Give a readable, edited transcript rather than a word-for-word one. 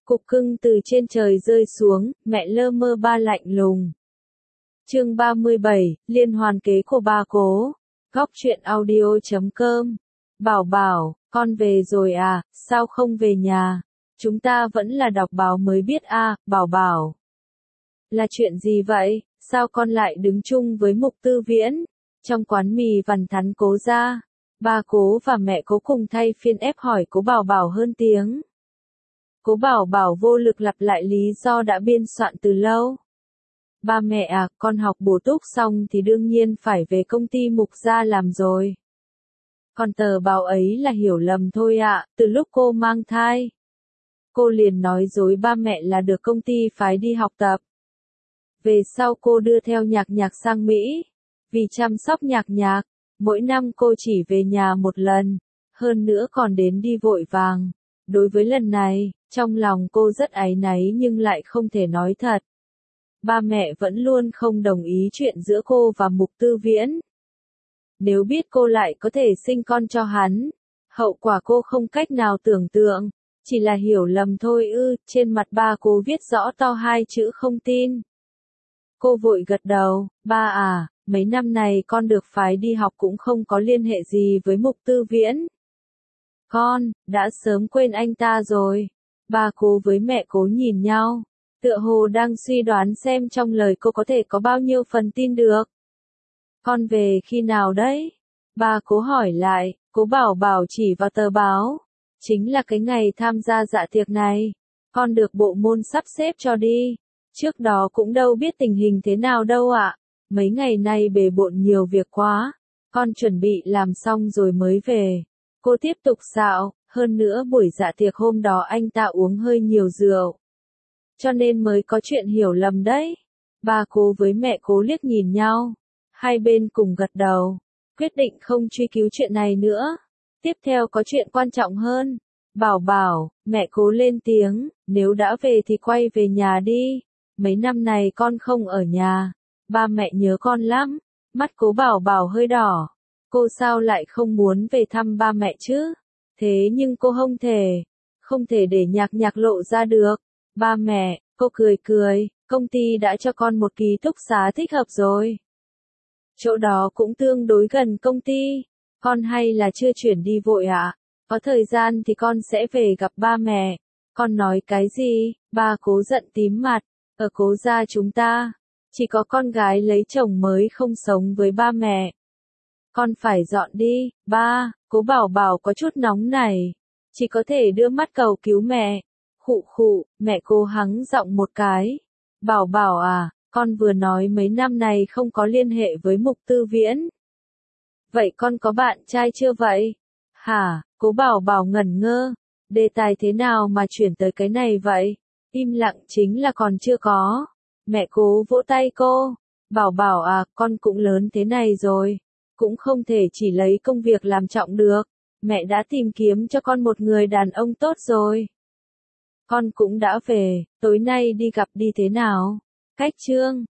Cục cưng từ trên trời rơi xuống, mẹ lơ mơ ba lạnh lùng. Chương 37, liên hoàn kế của ba cố. Góc truyện audio.com. Bảo bảo, con về rồi à, sao không về nhà? Chúng ta vẫn là đọc báo mới biết à, bảo bảo. Là chuyện gì vậy, sao con lại đứng chung với Mục Tư Viễn? Trong quán mì Vằn Thắn Cố ra, ba cố và mẹ cố cùng thay phiên ép hỏi cố bảo bảo hơn tiếng. Cố bảo bảo vô lực lặp lại lý do đã biên soạn từ lâu. Ba mẹ à, con học bổ túc xong thì đương nhiên phải về công ty Mục gia làm rồi. Còn tờ báo ấy là hiểu lầm thôi ạ, từ lúc cô mang thai. Cô liền nói dối ba mẹ là được công ty phái đi học tập. Về sau cô đưa theo nhạc nhạc sang Mỹ. Vì chăm sóc nhạc nhạc, mỗi năm cô chỉ về nhà một lần, hơn nữa còn đến đi vội vàng. Đối với lần này, trong lòng cô rất áy náy nhưng lại không thể nói thật. Ba mẹ vẫn luôn không đồng ý chuyện giữa cô và Mục Tư Viễn. Nếu biết cô lại có thể sinh con cho hắn, hậu quả cô không cách nào tưởng tượng, chỉ là hiểu lầm thôi ư. Trên mặt ba cô viết rõ to hai chữ không tin. Cô vội gật đầu, ba à, mấy năm này con được phái đi học cũng không có liên hệ gì với Mục Tư Viễn. Con, đã sớm quên anh ta rồi. Ba cô với mẹ cố nhìn nhau, tựa hồ đang suy đoán xem trong lời cô có thể có bao nhiêu phần tin được. Con về khi nào đấy? Ba cố hỏi lại, cố bảo bảo chỉ vào tờ báo. Chính là cái ngày tham gia dạ tiệc này. Con được bộ môn sắp xếp cho đi. Trước đó cũng đâu biết tình hình thế nào đâu ạ. Mấy ngày nay bề bộn nhiều việc quá. Con chuẩn bị làm xong rồi mới về. Cô tiếp tục xạo, hơn nữa buổi dạ tiệc hôm đó anh ta uống hơi nhiều rượu. Cho nên mới có chuyện hiểu lầm đấy. Ba cô với mẹ cố liếc nhìn nhau. Hai bên cùng gật đầu. Quyết định không truy cứu chuyện này nữa. Tiếp theo có chuyện quan trọng hơn. Bảo bảo, mẹ cố lên tiếng, nếu đã về thì quay về nhà đi. Mấy năm này con không ở nhà. Ba mẹ nhớ con lắm. Mắt cố bảo bảo hơi đỏ. Cô sao lại không muốn về thăm ba mẹ chứ? Thế nhưng cô không thể để nhạc nhạc lộ ra được. Ba mẹ, cô cười cười, công ty đã cho con một ký túc xá thích hợp rồi. Chỗ đó cũng tương đối gần công ty. Con hay là chưa chuyển đi vội ạ? Có thời gian thì con sẽ về gặp ba mẹ. Con nói cái gì? Ba cố giận tím mặt. Ở cố gia chúng ta, chỉ có con gái lấy chồng mới không sống với ba mẹ. Con phải dọn đi, ba. Cố bảo bảo có chút nóng này. Chỉ có thể đưa mắt cầu cứu mẹ. Khụ khụ, mẹ cô hắng giọng một cái. Bảo bảo à, con vừa nói mấy năm này không có liên hệ với Mục Tư Viễn. Vậy con có bạn trai chưa vậy? Hả, cố bảo bảo ngẩn ngơ. Đề tài thế nào mà chuyển tới cái này vậy? Im lặng chính là còn chưa có. Mẹ cố vỗ tay cô. Bảo bảo à, con cũng lớn thế này rồi. Cũng không thể chỉ lấy công việc làm trọng được. Mẹ đã tìm kiếm cho con một người đàn ông tốt rồi. Con cũng đã về, tối nay đi gặp đi thế nào? Cách chương